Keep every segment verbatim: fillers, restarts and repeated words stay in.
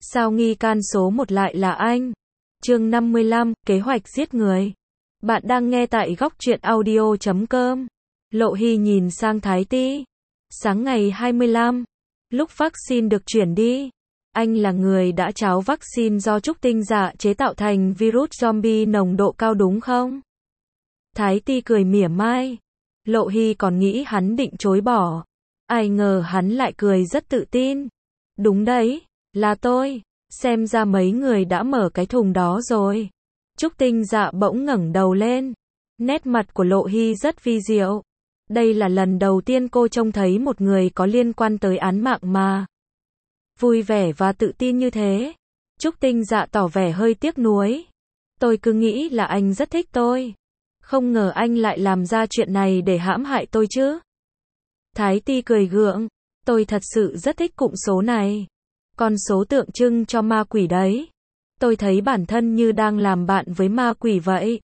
Sao nghi can số một lại là anh? Chương năm mươi lăm, kế hoạch giết người. Bạn đang nghe tại góc truyện audio chấm com. Lộ Hy nhìn sang Thái Ti. Sáng ngày hai mươi lăm, lúc vaccine được chuyển đi, anh là người đã tráo vaccine do Trúc Tinh Dạ chế tạo thành virus zombie nồng độ cao đúng không? Thái Ti cười mỉa mai. Lộ Hy còn nghĩ hắn định chối bỏ. Ai ngờ hắn lại cười rất tự tin. Đúng đấy, là tôi. Xem ra mấy người đã mở cái thùng đó rồi. Trúc Tinh Dạ bỗng ngẩng đầu lên. Nét mặt của Lộ Hy rất vi diệu. Đây là lần đầu tiên cô trông thấy một người có liên quan tới án mạng mà vui vẻ và tự tin như thế. Trúc Tinh Dạ tỏ vẻ hơi tiếc nuối. Tôi cứ nghĩ là anh rất thích tôi. Không ngờ anh lại làm ra chuyện này để hãm hại tôi chứ. Thái Ti cười gượng. Tôi thật sự rất thích cụm số này. Con số tượng trưng cho ma quỷ đấy. Tôi thấy bản thân như đang làm bạn với ma quỷ vậy.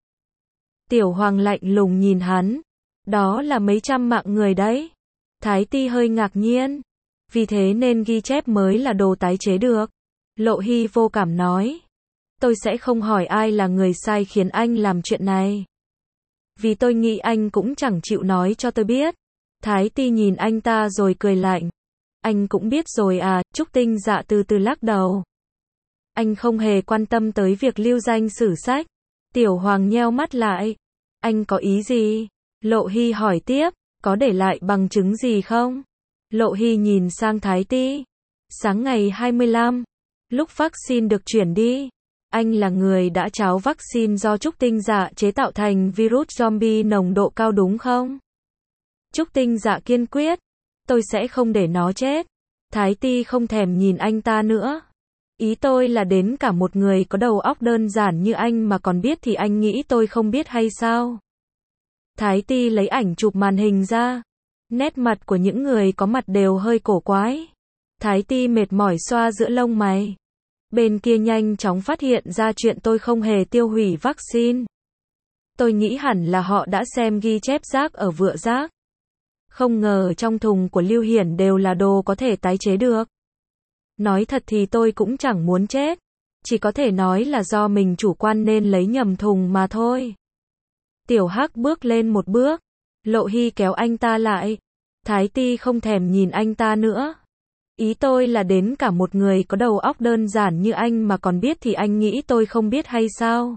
Tiểu Hoàng lạnh lùng nhìn hắn. Đó là mấy trăm mạng người đấy. Thái Ti hơi ngạc nhiên. Vì thế nên ghi chép mới là đồ tái chế được. Lộ Hy vô cảm nói. Tôi sẽ không hỏi ai là người sai khiến anh làm chuyện này. Vì tôi nghĩ anh cũng chẳng chịu nói cho tôi biết. Thái Ti nhìn anh ta rồi cười lạnh. Anh cũng biết rồi à, Trúc Tinh Dạ từ từ lắc đầu. Anh không hề quan tâm tới việc lưu danh sử sách. Tiểu Hoàng nheo mắt lại. Anh có ý gì? Lộ Hy hỏi tiếp, có để lại bằng chứng gì không? Lộ Hy nhìn sang Thái Ti. Sáng ngày hai mươi lăm, lúc vaccine được chuyển đi, anh là người đã tráo vaccine do Trúc Tinh Dạ chế tạo thành virus zombie nồng độ cao đúng không? Trúc Tinh Dạ kiên quyết. Tôi sẽ không để nó chết. Thái Ti không thèm nhìn anh ta nữa. Ý tôi là đến cả một người có đầu óc đơn giản như anh mà còn biết thì anh nghĩ tôi không biết hay sao? Thái Ti lấy ảnh chụp màn hình ra. Nét mặt của những người có mặt đều hơi cổ quái. Thái Ti mệt mỏi xoa giữa lông mày. Bên kia nhanh chóng phát hiện ra chuyện tôi không hề tiêu hủy vaccine. Tôi nghĩ hẳn là họ đã xem ghi chép rác ở vựa rác. Không ngờ trong thùng của Lưu Hiển đều là đồ có thể tái chế được. Nói thật thì tôi cũng chẳng muốn chết. Chỉ có thể nói là do mình chủ quan nên lấy nhầm thùng mà thôi. Tiểu Hắc bước lên một bước. Lộ Hy kéo anh ta lại. Thái Ti không thèm nhìn anh ta nữa. Ý tôi là đến cả một người có đầu óc đơn giản như anh mà còn biết thì anh nghĩ tôi không biết hay sao?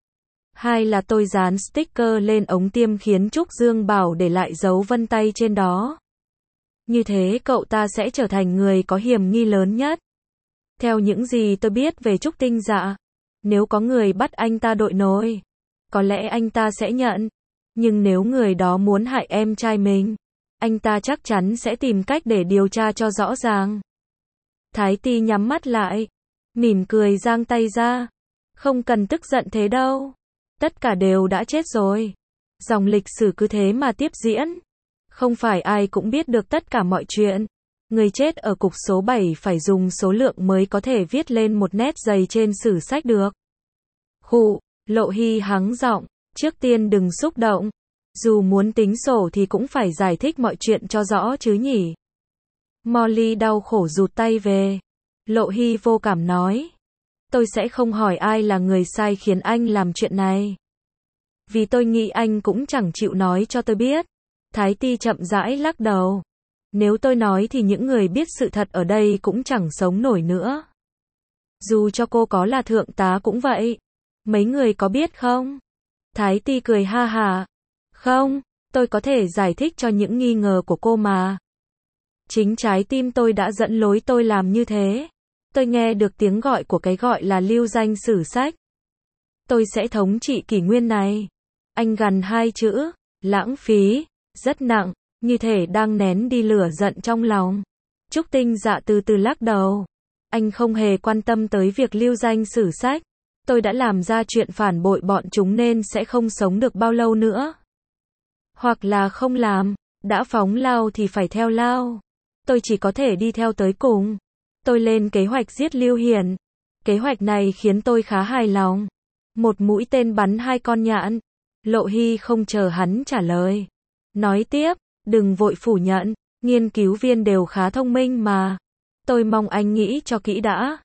Hai là tôi dán sticker lên ống tiêm khiến Trúc Dương Bảo để lại dấu vân tay trên đó. Như thế cậu ta sẽ trở thành người có hiểm nghi lớn nhất. Theo những gì tôi biết về Trúc Tinh Dạ, nếu có người bắt anh ta đội nổi, có lẽ anh ta sẽ nhận. Nhưng nếu người đó muốn hại em trai mình, anh ta chắc chắn sẽ tìm cách để điều tra cho rõ ràng. Thái Ti nhắm mắt lại, mỉm cười giang tay ra. Không cần tức giận thế đâu. Tất cả đều đã chết rồi. Dòng lịch sử cứ thế mà tiếp diễn. Không phải ai cũng biết được tất cả mọi chuyện. Người chết ở cục số bảy phải dùng số lượng mới có thể viết lên một nét dày trên sử sách được. Khụ, Lộ Hy hắng giọng. Trước tiên đừng xúc động. Dù muốn tính sổ thì cũng phải giải thích mọi chuyện cho rõ chứ nhỉ. Molly đau khổ rụt tay về. Lộ Hy vô cảm nói. Tôi sẽ không hỏi ai là người sai khiến anh làm chuyện này. Vì tôi nghĩ anh cũng chẳng chịu nói cho tôi biết. Thái Ti chậm rãi lắc đầu. Nếu tôi nói thì những người biết sự thật ở đây cũng chẳng sống nổi nữa. Dù cho cô có là thượng tá cũng vậy. Mấy người có biết không? Thái Ti cười ha hả. Không, tôi có thể giải thích cho những nghi ngờ của cô mà. Chính trái tim tôi đã dẫn lối tôi làm như thế. Tôi nghe được tiếng gọi của cái gọi là lưu danh sử sách. Tôi sẽ thống trị kỷ nguyên này. Anh gằn hai chữ, lãng phí, rất nặng, như thể đang nén đi lửa giận trong lòng. Trúc Tinh Dạ từ từ lắc đầu. Anh không hề quan tâm tới việc lưu danh sử sách. Tôi đã làm ra chuyện phản bội bọn chúng nên sẽ không sống được bao lâu nữa. Hoặc là không làm, đã phóng lao thì phải theo lao. Tôi chỉ có thể đi theo tới cùng. Tôi lên kế hoạch giết Lưu Hiển. Kế hoạch này khiến tôi khá hài lòng. Một mũi tên bắn hai con nhạn. Lộ Hy không chờ hắn trả lời. Nói tiếp, đừng vội phủ nhận, nghiên cứu viên đều khá thông minh mà. Tôi mong anh nghĩ cho kỹ đã.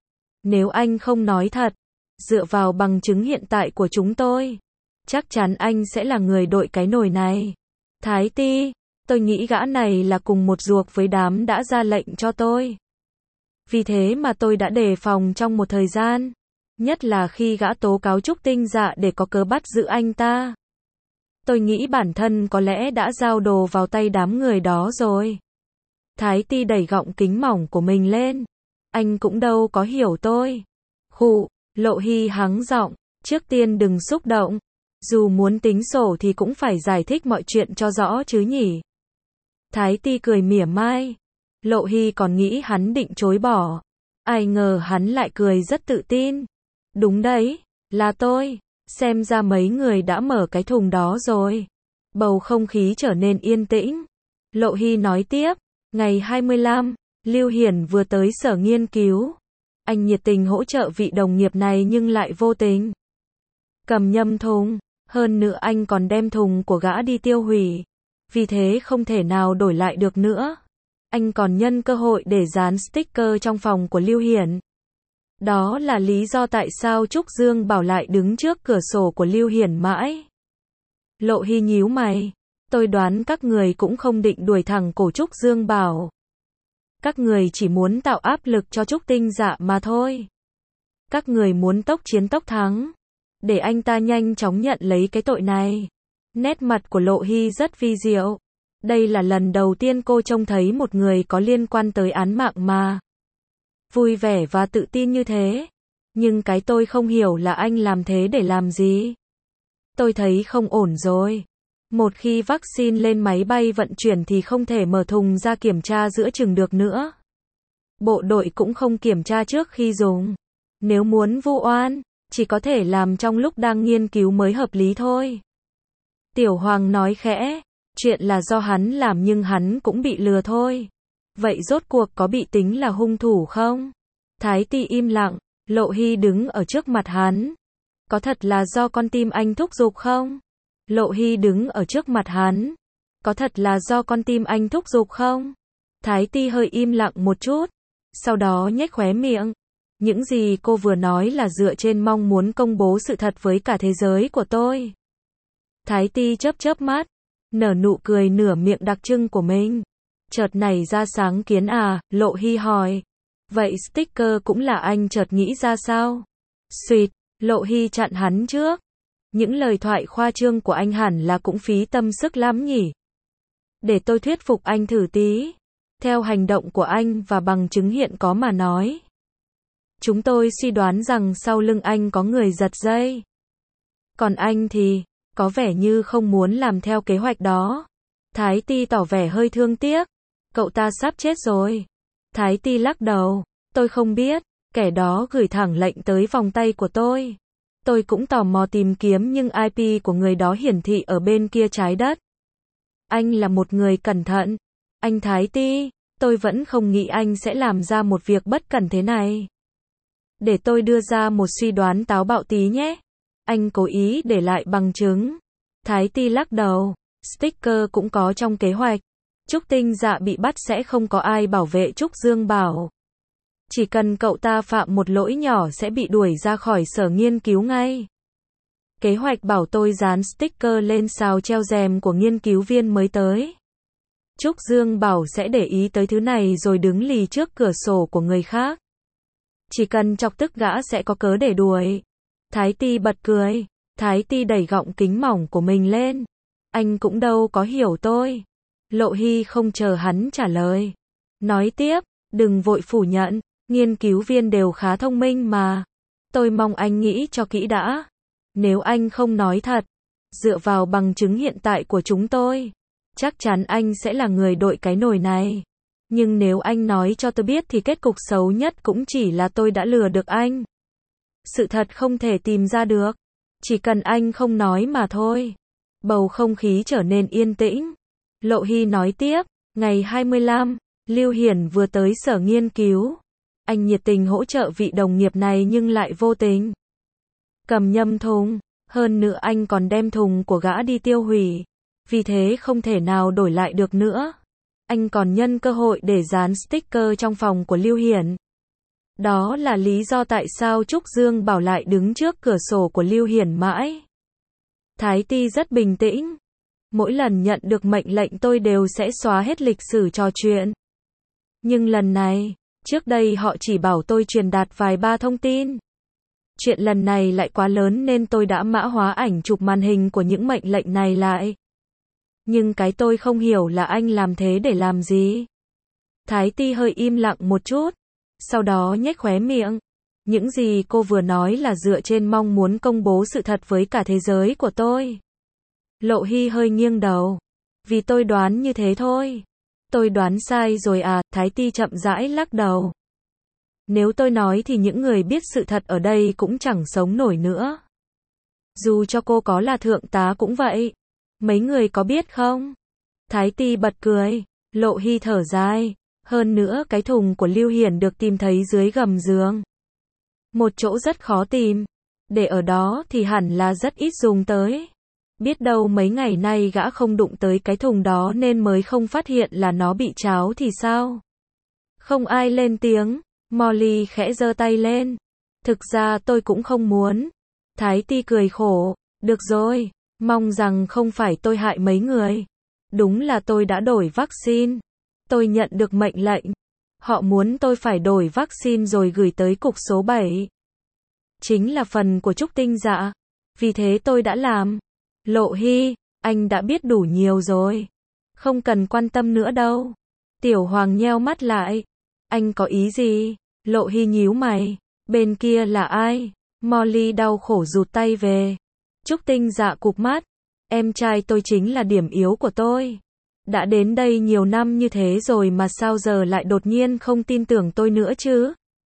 Nếu anh không nói thật, dựa vào bằng chứng hiện tại của chúng tôi, chắc chắn anh sẽ là người đội cái nồi này. Thái Ti, tôi nghĩ gã này là cùng một ruột với đám đã ra lệnh cho tôi. Vì thế mà tôi đã đề phòng trong một thời gian. Nhất là khi gã tố cáo Trúc Tinh Dạ để có cớ bắt giữ anh ta. Tôi nghĩ bản thân có lẽ đã giao đồ vào tay đám người đó rồi. Thái Ti đẩy gọng kính mỏng của mình lên. Anh cũng đâu có hiểu tôi. Khụ, Lộ Hy hắng giọng, trước tiên đừng xúc động. Dù muốn tính sổ thì cũng phải giải thích mọi chuyện cho rõ chứ nhỉ. Thái Ti cười mỉa mai. Lộ Hy còn nghĩ hắn định chối bỏ. Ai ngờ hắn lại cười rất tự tin. Đúng đấy, là tôi. Xem ra mấy người đã mở cái thùng đó rồi. Bầu không khí trở nên yên tĩnh. Lộ Hy nói tiếp. Ngày hai mươi lăm, Lưu Hiển vừa tới sở nghiên cứu. Anh nhiệt tình hỗ trợ vị đồng nghiệp này nhưng lại vô tình cầm nhầm thùng. Hơn nữa anh còn đem thùng của gã đi tiêu hủy. Vì thế không thể nào đổi lại được nữa. Anh còn nhân cơ hội để dán sticker trong phòng của Lưu Hiển. Đó là lý do tại sao Trúc Dương Bảo lại đứng trước cửa sổ của Lưu Hiển mãi. Lộ Hy nhíu mày. Tôi đoán các người cũng không định đuổi thẳng cổ Trúc Dương Bảo. Các người chỉ muốn tạo áp lực cho Trúc Tinh Dạ mà thôi. Các người muốn tốc chiến tốc thắng. Để anh ta nhanh chóng nhận lấy cái tội này. Nét mặt của Lộ Hy rất vi diệu. Đây là lần đầu tiên cô trông thấy một người có liên quan tới án mạng mà vui vẻ và tự tin như thế. Nhưng cái tôi không hiểu là anh làm thế để làm gì. Tôi thấy không ổn rồi. Một khi vaccine lên máy bay vận chuyển thì không thể mở thùng ra kiểm tra giữa chừng được nữa. Bộ đội cũng không kiểm tra trước khi dùng. Nếu muốn vu oan, chỉ có thể làm trong lúc đang nghiên cứu mới hợp lý thôi. Tiểu Hoàng nói khẽ. Chuyện là do hắn làm nhưng hắn cũng bị lừa thôi. Vậy rốt cuộc có bị tính là hung thủ không? Thái Ti im lặng. Lộ Hy đứng ở trước mặt hắn. Có thật là do con tim anh thúc giục không? Lộ Hy đứng ở trước mặt hắn. Có thật là do con tim anh thúc giục không? Thái Ti hơi im lặng một chút. Sau đó nhếch khóe miệng. Những gì cô vừa nói là dựa trên mong muốn công bố sự thật với cả thế giới của tôi. Thái Ti chớp chớp mắt. Nở nụ cười nửa miệng đặc trưng của mình. Chợt nảy ra sáng kiến à, Lộ Hy hỏi. Vậy sticker cũng là anh chợt nghĩ ra sao? Xuyệt, Lộ Hy chặn hắn trước. Những lời thoại khoa trương của anh hẳn là cũng phí tâm sức lắm nhỉ? Để tôi thuyết phục anh thử tí. Theo hành động của anh và bằng chứng hiện có mà nói. Chúng tôi suy đoán rằng sau lưng anh có người giật dây. Còn anh thì, có vẻ như không muốn làm theo kế hoạch đó. Thái Ti tỏ vẻ hơi thương tiếc. Cậu ta sắp chết rồi. Thái Ti lắc đầu. Tôi không biết. Kẻ đó gửi thẳng lệnh tới vòng tay của tôi. Tôi cũng tò mò tìm kiếm nhưng i pê của người đó hiển thị ở bên kia trái đất. Anh là một người cẩn thận. Anh Thái Ti, tôi vẫn không nghĩ anh sẽ làm ra một việc bất cẩn thế này. Để tôi đưa ra một suy đoán táo bạo tí nhé. Anh cố ý để lại bằng chứng. Thái Ti lắc đầu. Sticker cũng có trong kế hoạch. Trúc Tinh Dạ bị bắt sẽ không có ai bảo vệ Trúc Dương Bảo. Chỉ cần cậu ta phạm một lỗi nhỏ sẽ bị đuổi ra khỏi sở nghiên cứu ngay. Kế hoạch bảo tôi dán sticker lên sào treo rèm của nghiên cứu viên mới tới. Trúc Dương Bảo sẽ để ý tới thứ này rồi đứng lì trước cửa sổ của người khác. Chỉ cần chọc tức gã sẽ có cớ để đuổi. Thái Ti bật cười. Thái Ti đẩy gọng kính mỏng của mình lên. Anh cũng đâu có hiểu tôi. Lộ Hy không chờ hắn trả lời. Nói tiếp, đừng vội phủ nhận. Nghiên cứu viên đều khá thông minh mà. Tôi mong anh nghĩ cho kỹ đã. Nếu anh không nói thật, dựa vào bằng chứng hiện tại của chúng tôi, chắc chắn anh sẽ là người đội cái nồi này. Nhưng nếu anh nói cho tôi biết thì kết cục xấu nhất cũng chỉ là tôi đã lừa được anh. Sự thật không thể tìm ra được. Chỉ cần anh không nói mà thôi. Bầu không khí trở nên yên tĩnh. Lộ Hy nói tiếp. Ngày hai mươi lăm, Lưu Hiển vừa tới sở nghiên cứu. Anh nhiệt tình hỗ trợ vị đồng nghiệp này nhưng lại vô tình cầm nhầm thùng. Hơn nữa anh còn đem thùng của gã đi tiêu hủy. Vì thế không thể nào đổi lại được nữa. Anh còn nhân cơ hội để dán sticker trong phòng của Lưu Hiển. Đó là lý do tại sao Trúc Dương Bảo lại đứng trước cửa sổ của Lưu Hiển mãi. Thái Ti rất bình tĩnh. Mỗi lần nhận được mệnh lệnh tôi đều sẽ xóa hết lịch sử trò chuyện. Nhưng lần này, trước đây họ chỉ bảo tôi truyền đạt vài ba thông tin. Chuyện lần này lại quá lớn nên tôi đã mã hóa ảnh chụp màn hình của những mệnh lệnh này lại. Nhưng cái tôi không hiểu là anh làm thế để làm gì. Thái Ti hơi im lặng một chút, sau đó nhếch khóe miệng. Những gì cô vừa nói là dựa trên mong muốn công bố sự thật với cả thế giới của tôi. Lộ Hy hơi nghiêng đầu. Vì tôi đoán như thế thôi. Tôi đoán sai rồi à, Thái Ti chậm rãi lắc đầu. Nếu tôi nói thì những người biết sự thật ở đây cũng chẳng sống nổi nữa. Dù cho cô có là thượng tá cũng vậy. Mấy người có biết không? Thái Ti bật cười. Lộ Hy thở dài. Hơn nữa cái thùng của Lưu Hiển được tìm thấy dưới gầm giường. Một chỗ rất khó tìm. Để ở đó thì hẳn là rất ít dùng tới. Biết đâu mấy ngày nay gã không đụng tới cái thùng đó nên mới không phát hiện là nó bị tráo thì sao? Không ai lên tiếng. Molly khẽ giơ tay lên. Thực ra tôi cũng không muốn. Thái Ti cười khổ. Được rồi, mong rằng không phải tôi hại mấy người. Đúng là tôi đã đổi vaccine. Tôi nhận được mệnh lệnh. Họ muốn tôi phải đổi vaccine rồi gửi tới cục số bảy. Chính là phần của Trúc Tinh Dạ. Vì thế tôi đã làm. Lộ Hy, anh đã biết đủ nhiều rồi. Không cần quan tâm nữa đâu. Tiểu Hoàng nheo mắt lại. Anh có ý gì? Lộ Hy nhíu mày. Bên kia là ai? Molly đau khổ rụt tay về. Trúc Tinh Dạ cụp mắt. Em trai tôi chính là điểm yếu của tôi. Đã đến đây nhiều năm như thế rồi mà sao giờ lại đột nhiên không tin tưởng tôi nữa chứ?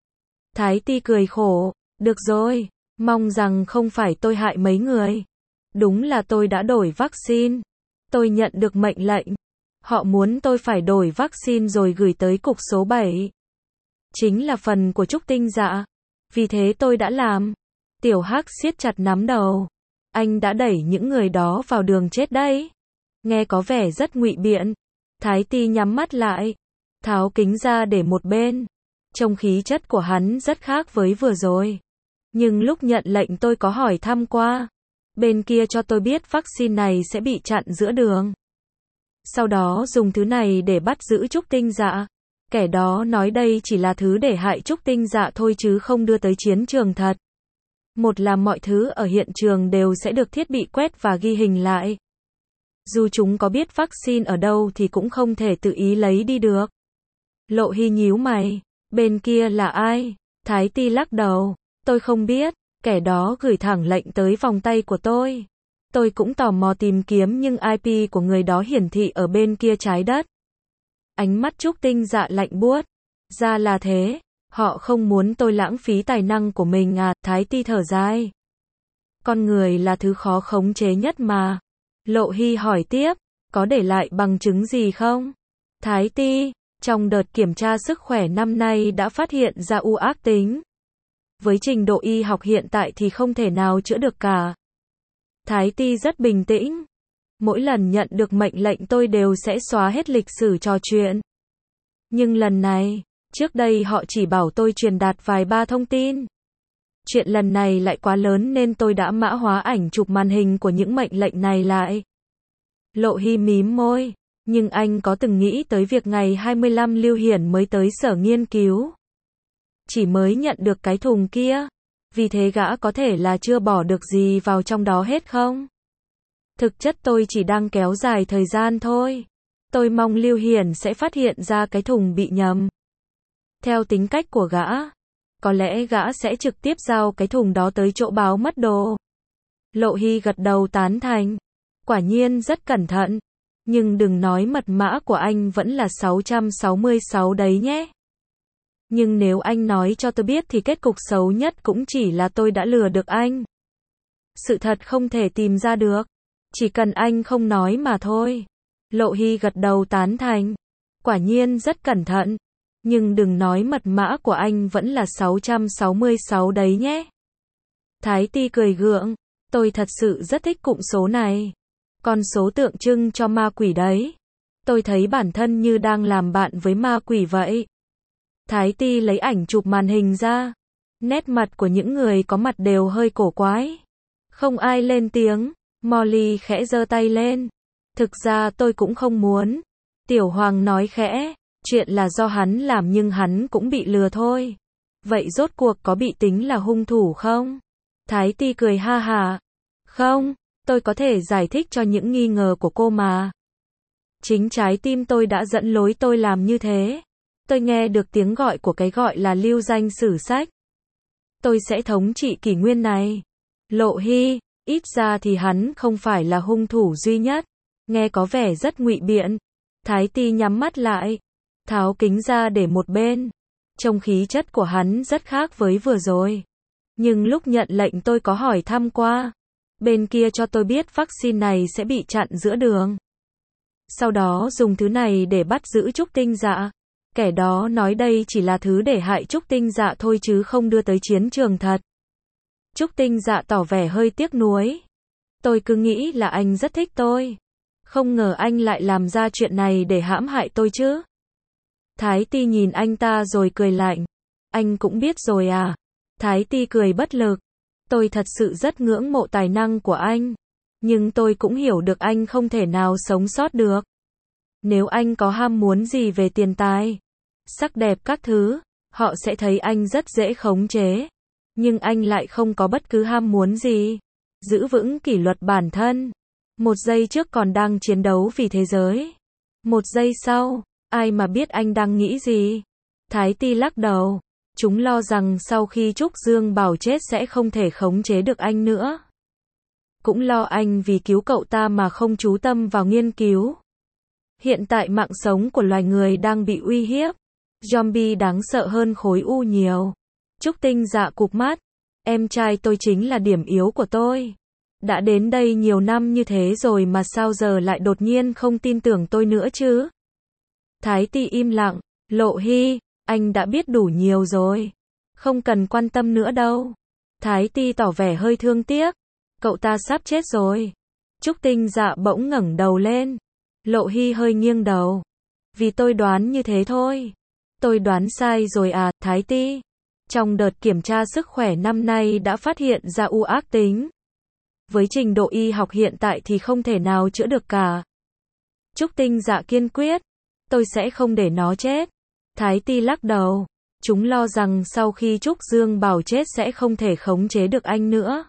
Thái Ti cười khổ. Được rồi, mong rằng không phải tôi hại mấy người. Đúng là tôi đã đổi vaccine. Tôi nhận được mệnh lệnh. Họ muốn tôi phải đổi vaccine rồi gửi tới cục số bảy. Chính là phần của Trúc Tinh Dạ. Vì thế tôi đã làm. Tiểu Hắc siết chặt nắm đầu. Anh đã đẩy những người đó vào đường chết đấy. Nghe có vẻ rất ngụy biện. Thái Ti nhắm mắt lại. Tháo kính ra để một bên. Trông khí chất của hắn rất khác với vừa rồi. Nhưng lúc nhận lệnh tôi có hỏi thăm qua. Bên kia cho tôi biết vaccine này sẽ bị chặn giữa đường. Sau đó dùng thứ này để bắt giữ Trúc Tinh Dạ. Kẻ đó nói đây chỉ là thứ để hại Trúc Tinh Dạ thôi chứ không đưa tới chiến trường thật. Một là mọi thứ ở hiện trường đều sẽ được thiết bị quét và ghi hình lại. Dù chúng có biết vaccine ở đâu thì cũng không thể tự ý lấy đi được. Lộ Hy nhíu mày. Bên kia là ai? Thái Ti lắc đầu. Tôi không biết. Kẻ đó gửi thẳng lệnh tới vòng tay của tôi. Tôi cũng tò mò tìm kiếm nhưng i pê của người đó hiển thị ở bên kia trái đất. Ánh mắt Trúc Tinh Dạ lạnh buốt. Ra là thế. Họ không muốn tôi lãng phí tài năng của mình à? Thái Ti thở dài. Con người là thứ khó khống chế nhất mà. Lộ Hy hỏi tiếp. Có để lại bằng chứng gì không? Thái Ti, trong đợt kiểm tra sức khỏe năm nay đã phát hiện ra u ác tính. Với trình độ y học hiện tại thì không thể nào chữa được cả. Thái Ti rất bình tĩnh. Mỗi lần nhận được mệnh lệnh tôi đều sẽ xóa hết lịch sử trò chuyện. Nhưng lần này, trước đây họ chỉ bảo tôi truyền đạt vài ba thông tin. Chuyện lần này lại quá lớn nên tôi đã mã hóa ảnh chụp màn hình của những mệnh lệnh này lại. Lộ Hy mím môi. Nhưng anh có từng nghĩ tới việc ngày hai mươi lăm Lưu Hiển mới tới sở nghiên cứu? Chỉ mới nhận được cái thùng kia. Vì thế gã có thể là chưa bỏ được gì vào trong đó hết không? Thực chất tôi chỉ đang kéo dài thời gian thôi. Tôi mong Lưu Hiển sẽ phát hiện ra cái thùng bị nhầm. Theo tính cách của gã, có lẽ gã sẽ trực tiếp giao cái thùng đó tới chỗ báo mất đồ. Lộ Hy gật đầu tán thành. Quả nhiên rất cẩn thận. Nhưng đừng nói mật mã của anh vẫn là sáu trăm sáu mươi sáu đấy nhé. Nhưng nếu anh nói cho tôi biết thì kết cục xấu nhất cũng chỉ là tôi đã lừa được anh. Sự thật không thể tìm ra được. Chỉ cần anh không nói mà thôi. Lộ Hy gật đầu tán thành. Quả nhiên rất cẩn thận. Nhưng đừng nói mật mã của anh vẫn là sáu trăm sáu mươi sáu đấy nhé. Thái Ti cười gượng. Tôi thật sự rất thích cụm số này. Con số tượng trưng cho ma quỷ đấy. Tôi thấy bản thân như đang làm bạn với ma quỷ vậy. Thái Ti lấy ảnh chụp màn hình ra. Nét mặt của những người có mặt đều hơi cổ quái. Không ai lên tiếng. Molly khẽ giơ tay lên. Thực ra tôi cũng không muốn. Tiểu Hoàng nói khẽ. Chuyện là do hắn làm nhưng hắn cũng bị lừa thôi. Vậy rốt cuộc có bị tính là hung thủ không? Thái Ti cười ha hả. Không, tôi có thể giải thích cho những nghi ngờ của cô mà. Chính trái tim tôi đã dẫn lối tôi làm như thế. Tôi nghe được tiếng gọi của cái gọi là lưu danh sử sách. Tôi sẽ thống trị kỷ nguyên này. Lộ Hy, ít ra thì hắn không phải là hung thủ duy nhất. Nghe có vẻ rất ngụy biện. Thái Ti nhắm mắt lại. Tháo kính ra để một bên. Trông khí chất của hắn rất khác với vừa rồi. Nhưng lúc nhận lệnh tôi có hỏi thăm qua. Bên kia cho tôi biết vaccine này sẽ bị chặn giữa đường. Sau đó dùng thứ này để bắt giữ Trúc Tinh Dạ. Kẻ đó nói đây chỉ là thứ để hại Trúc Tinh Dạ thôi chứ không đưa tới chiến trường thật. Trúc Tinh Dạ tỏ vẻ hơi tiếc nuối. Tôi cứ nghĩ là anh rất thích tôi. Không ngờ anh lại làm ra chuyện này để hãm hại tôi chứ. Thái Ti nhìn anh ta rồi cười lạnh. Anh cũng biết rồi à? Thái Ti cười bất lực. Tôi thật sự rất ngưỡng mộ tài năng của anh. Nhưng tôi cũng hiểu được anh không thể nào sống sót được. Nếu anh có ham muốn gì về tiền tài, sắc đẹp các thứ, họ sẽ thấy anh rất dễ khống chế. Nhưng anh lại không có bất cứ ham muốn gì. Giữ vững kỷ luật bản thân. Một giây trước còn đang chiến đấu vì thế giới. Một giây sau, ai mà biết anh đang nghĩ gì. Thái Ti lắc đầu. Chúng lo rằng sau khi Trúc Dương Bảo chết sẽ không thể khống chế được anh nữa. Cũng lo anh vì cứu cậu ta mà không chú tâm vào nghiên cứu. Hiện tại mạng sống của loài người đang bị uy hiếp. Zombie đáng sợ hơn khối u nhiều. Trúc Tinh Dạ cụp mắt. Em trai tôi chính là điểm yếu của tôi. Đã đến đây nhiều năm như thế rồi mà sao giờ lại đột nhiên không tin tưởng tôi nữa chứ? Thái Ti im lặng. Lộ Hy, anh đã biết đủ nhiều rồi. Không cần quan tâm nữa đâu. Thái Ti tỏ vẻ hơi thương tiếc. Cậu ta sắp chết rồi. Trúc Tinh Dạ bỗng ngẩng đầu lên. Lộ Hy hơi nghiêng đầu. Vì tôi đoán như thế thôi. Tôi đoán sai rồi à, Thái Ti. Trong đợt kiểm tra sức khỏe năm nay đã phát hiện ra u ác tính. Với trình độ y học hiện tại thì không thể nào chữa được cả. Trúc Tinh Dạ kiên quyết. Tôi sẽ không để nó chết. Thái Ti lắc đầu. Chúng lo rằng sau khi Trúc Dương Bảo chết sẽ không thể khống chế được anh nữa.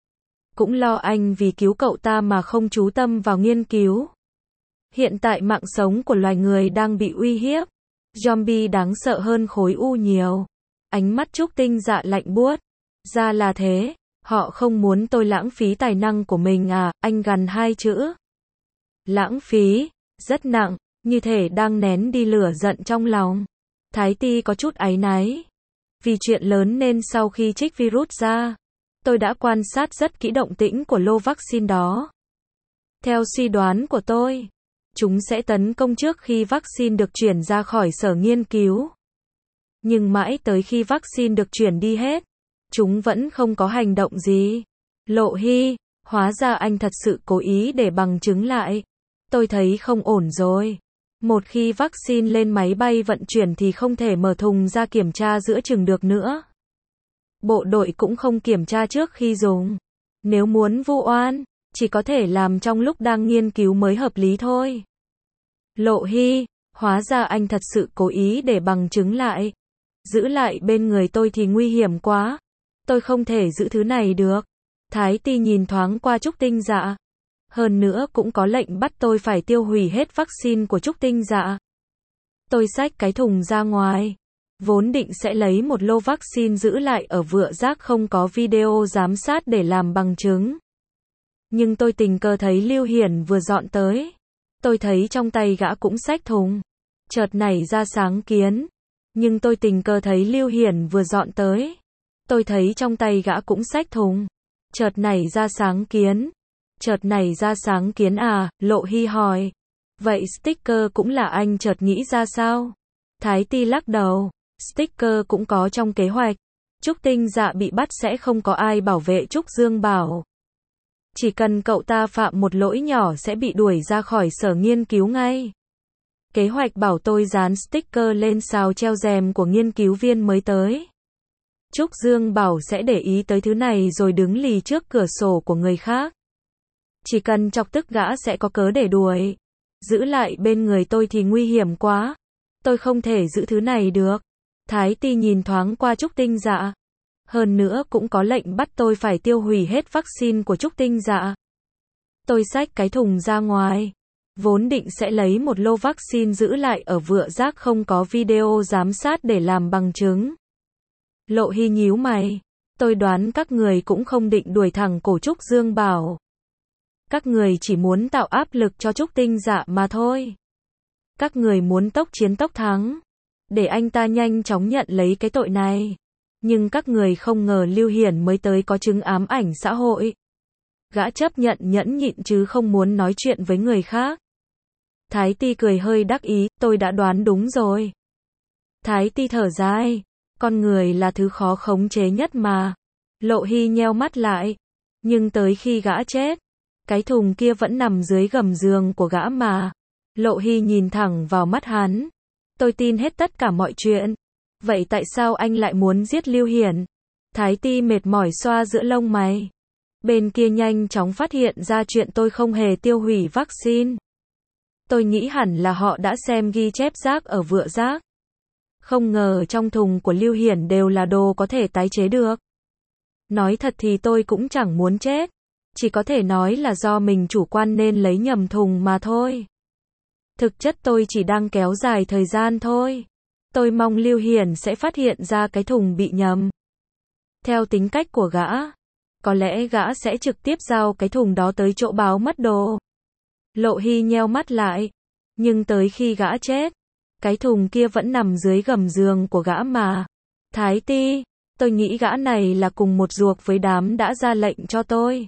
Cũng lo anh vì cứu cậu ta mà không chú tâm vào nghiên cứu. Hiện tại mạng sống của loài người đang bị uy hiếp. Zombie đáng sợ hơn khối u nhiều. Ánh mắt Trúc Tinh Dạ lạnh buốt. Ra là thế. Họ không muốn tôi lãng phí tài năng của mình à, anh gằn hai chữ. Lãng phí, rất nặng, như thể đang nén đi lửa giận trong lòng. Thái Ti có chút áy náy. Vì chuyện lớn nên sau khi trích virus ra, tôi đã quan sát rất kỹ động tĩnh của lô vaccine đó. Theo suy đoán của tôi, chúng sẽ tấn công trước khi vaccine được chuyển ra khỏi sở nghiên cứu. Nhưng mãi tới khi vaccine được chuyển đi hết, chúng vẫn không có hành động gì. Lộ Hy, hóa ra anh thật sự cố ý để bằng chứng lại. Tôi thấy không ổn rồi. Một khi vaccine lên máy bay vận chuyển thì không thể mở thùng ra kiểm tra giữa chừng được nữa. Bộ đội cũng không kiểm tra trước khi dùng. Nếu muốn vu oan, chỉ có thể làm trong lúc đang nghiên cứu mới hợp lý thôi. Lộ Hy, hóa ra anh thật sự cố ý để bằng chứng lại. Giữ lại bên người tôi thì nguy hiểm quá. Tôi không thể giữ thứ này được. Thái Ti nhìn thoáng qua Trúc Tinh Dạ. Hơn nữa cũng có lệnh bắt tôi phải tiêu hủy hết vaccine của Trúc Tinh Dạ. Tôi xách cái thùng ra ngoài. Vốn định sẽ lấy một lô vaccine giữ lại ở Vựa Rác không có video giám sát để làm bằng chứng. Nhưng tôi tình cờ thấy Lưu Hiển vừa dọn tới. Tôi thấy trong tay gã cũng xách thùng. Chợt nảy ra sáng kiến. Nhưng tôi tình cờ thấy Lưu Hiển vừa dọn tới. Tôi thấy trong tay gã cũng xách thùng. Chợt nảy ra sáng kiến. Chợt nảy ra sáng kiến à, Lộ Hy hỏi. Vậy sticker cũng là anh chợt nghĩ ra sao? Thái Ti lắc đầu. Sticker cũng có trong kế hoạch. Trúc Tinh Dạ bị bắt sẽ không có ai bảo vệ Trúc Dương Bảo. Chỉ cần cậu ta phạm một lỗi nhỏ sẽ bị đuổi ra khỏi sở nghiên cứu ngay. Kế hoạch bảo tôi dán sticker lên sào treo rèm của nghiên cứu viên mới tới. Trúc Dương bảo sẽ để ý tới thứ này rồi đứng lì trước cửa sổ của người khác. Chỉ cần chọc tức gã sẽ có cớ để đuổi. Giữ lại bên người tôi thì nguy hiểm quá. Tôi không thể giữ thứ này được. Thái Ti nhìn thoáng qua Trúc Tinh Dạ. Hơn nữa cũng có lệnh bắt tôi phải tiêu hủy hết vaccine của Trúc Tinh Dạ. Tôi xách cái thùng ra ngoài. Vốn định sẽ lấy một lô vaccine giữ lại ở vựa rác không có video giám sát để làm bằng chứng. Lộ Hy nhíu mày. Tôi đoán các người cũng không định đuổi thẳng cổ Trúc Dương Bảo. Các người chỉ muốn tạo áp lực cho Trúc Tinh Dạ mà thôi. Các người muốn tốc chiến tốc thắng. Để anh ta nhanh chóng nhận lấy cái tội này. Nhưng các người không ngờ Lưu Hiển mới tới có chứng ám ảnh xã hội. Gã chấp nhận nhẫn nhịn chứ không muốn nói chuyện với người khác. Thái Ti cười hơi đắc ý, tôi đã đoán đúng rồi. Thái Ti thở dài, con người là thứ khó khống chế nhất mà. Lộ Hy nheo mắt lại, nhưng tới khi gã chết, cái thùng kia vẫn nằm dưới gầm giường của gã mà. Lộ Hy nhìn thẳng vào mắt hắn. Tôi tin hết tất cả mọi chuyện. Vậy tại sao anh lại muốn giết Lưu Hiển? Thái Ti mệt mỏi xoa giữa lông mày. Bên kia nhanh chóng phát hiện ra chuyện tôi không hề tiêu hủy vaccine. Tôi nghĩ hẳn là họ đã xem ghi chép rác ở vựa rác. Không ngờ trong thùng của Lưu Hiển đều là đồ có thể tái chế được. Nói thật thì tôi cũng chẳng muốn chết. Chỉ có thể nói là do mình chủ quan nên lấy nhầm thùng mà thôi. Thực chất tôi chỉ đang kéo dài thời gian thôi. Tôi mong Lưu Hiển sẽ phát hiện ra cái thùng bị nhầm. Theo tính cách của gã, có lẽ gã sẽ trực tiếp giao cái thùng đó tới chỗ báo mất đồ. Lộ Hy nheo mắt lại. Nhưng tới khi gã chết, cái thùng kia vẫn nằm dưới gầm giường của gã mà. Thái Ti, tôi nghĩ gã này là cùng một ruột với đám đã ra lệnh cho tôi.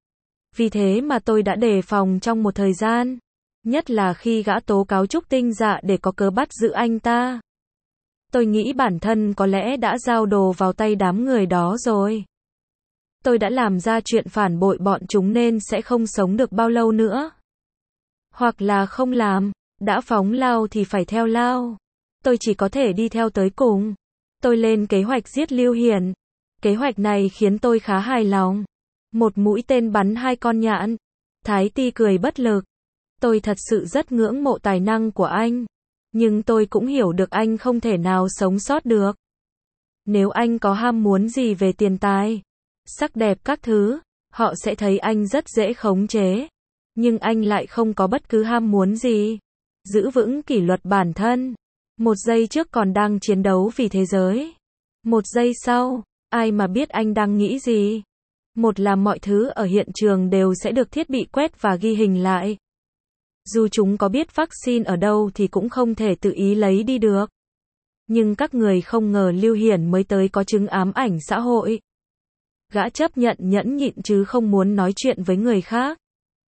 Vì thế mà tôi đã đề phòng trong một thời gian. Nhất là khi gã tố cáo Trúc Tinh Dạ để có cớ bắt giữ anh ta. Tôi nghĩ bản thân có lẽ đã giao đồ vào tay đám người đó rồi. Tôi đã làm ra chuyện phản bội bọn chúng nên sẽ không sống được bao lâu nữa. Hoặc là không làm, đã phóng lao thì phải theo lao. Tôi chỉ có thể đi theo tới cùng. Tôi lên kế hoạch giết Lưu Hiển. Kế hoạch này khiến tôi khá hài lòng. Một mũi tên bắn hai con nhạn. Thái Ti cười bất lực. Tôi thật sự rất ngưỡng mộ tài năng của anh. Nhưng tôi cũng hiểu được anh không thể nào sống sót được. Nếu anh có ham muốn gì về tiền tài, sắc đẹp các thứ, họ sẽ thấy anh rất dễ khống chế. Nhưng anh lại không có bất cứ ham muốn gì. Giữ vững kỷ luật bản thân. Một giây trước còn đang chiến đấu vì thế giới. Một giây sau, ai mà biết anh đang nghĩ gì. Một là mọi thứ ở hiện trường đều sẽ được thiết bị quét và ghi hình lại. Dù chúng có biết vaccine ở đâu thì cũng không thể tự ý lấy đi được. Nhưng các người không ngờ Lưu Hiển mới tới có chứng ám ảnh xã hội. Gã chấp nhận nhẫn nhịn chứ không muốn nói chuyện với người khác.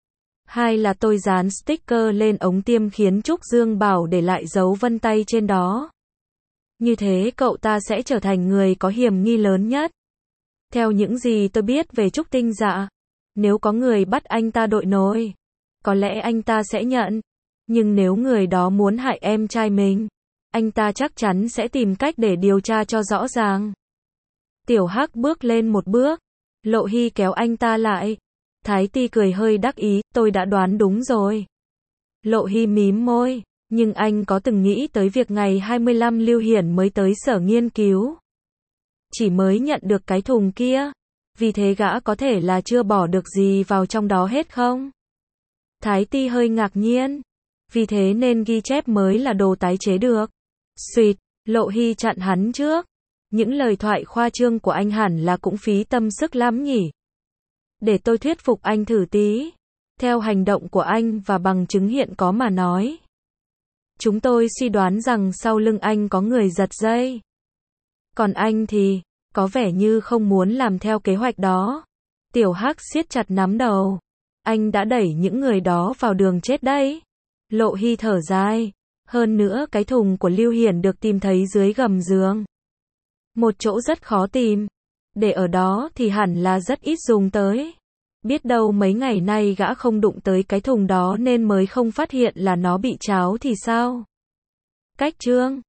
Hai là tôi dán sticker lên ống tiêm khiến Trúc Dương Bảo để lại dấu vân tay trên đó. Như thế cậu ta sẽ trở thành người có hiểm nghi lớn nhất. Theo những gì tôi biết về Trúc Tinh Dạ, nếu có người bắt anh ta đội nổi, có lẽ anh ta sẽ nhận. Nhưng nếu người đó muốn hại em trai mình, anh ta chắc chắn sẽ tìm cách để điều tra cho rõ ràng. Tiểu Hắc bước lên một bước. Lộ Hy kéo anh ta lại. Thái Ti cười hơi đắc ý, tôi đã đoán đúng rồi. Lộ Hy mím môi, nhưng anh có từng nghĩ tới việc ngày hai mươi lăm Lưu Hiển mới tới sở nghiên cứu. Chỉ mới nhận được cái thùng kia. Vì thế gã có thể là chưa bỏ được gì vào trong đó hết không? Thái Ti hơi ngạc nhiên. Vì thế nên ghi chép mới là đồ tái chế được. Xuyệt, Lộ Hy chặn hắn trước. Những lời thoại khoa trương của anh hẳn là cũng phí tâm sức lắm nhỉ. Để tôi thuyết phục anh thử tí. Theo hành động của anh và bằng chứng hiện có mà nói. Chúng tôi suy đoán rằng sau lưng anh có người giật dây. Còn anh thì, có vẻ như không muốn làm theo kế hoạch đó. Tiểu Hắc siết chặt nắm đầu. Anh đã đẩy những người đó vào đường chết đấy. Lộ Hy thở dài. Hơn nữa cái thùng của Lưu Hiển được tìm thấy dưới gầm giường. Một chỗ rất khó tìm. Để ở đó thì hẳn là rất ít dùng tới. Biết đâu mấy ngày nay gã không đụng tới cái thùng đó nên mới không phát hiện là nó bị tráo thì sao? Cách Trương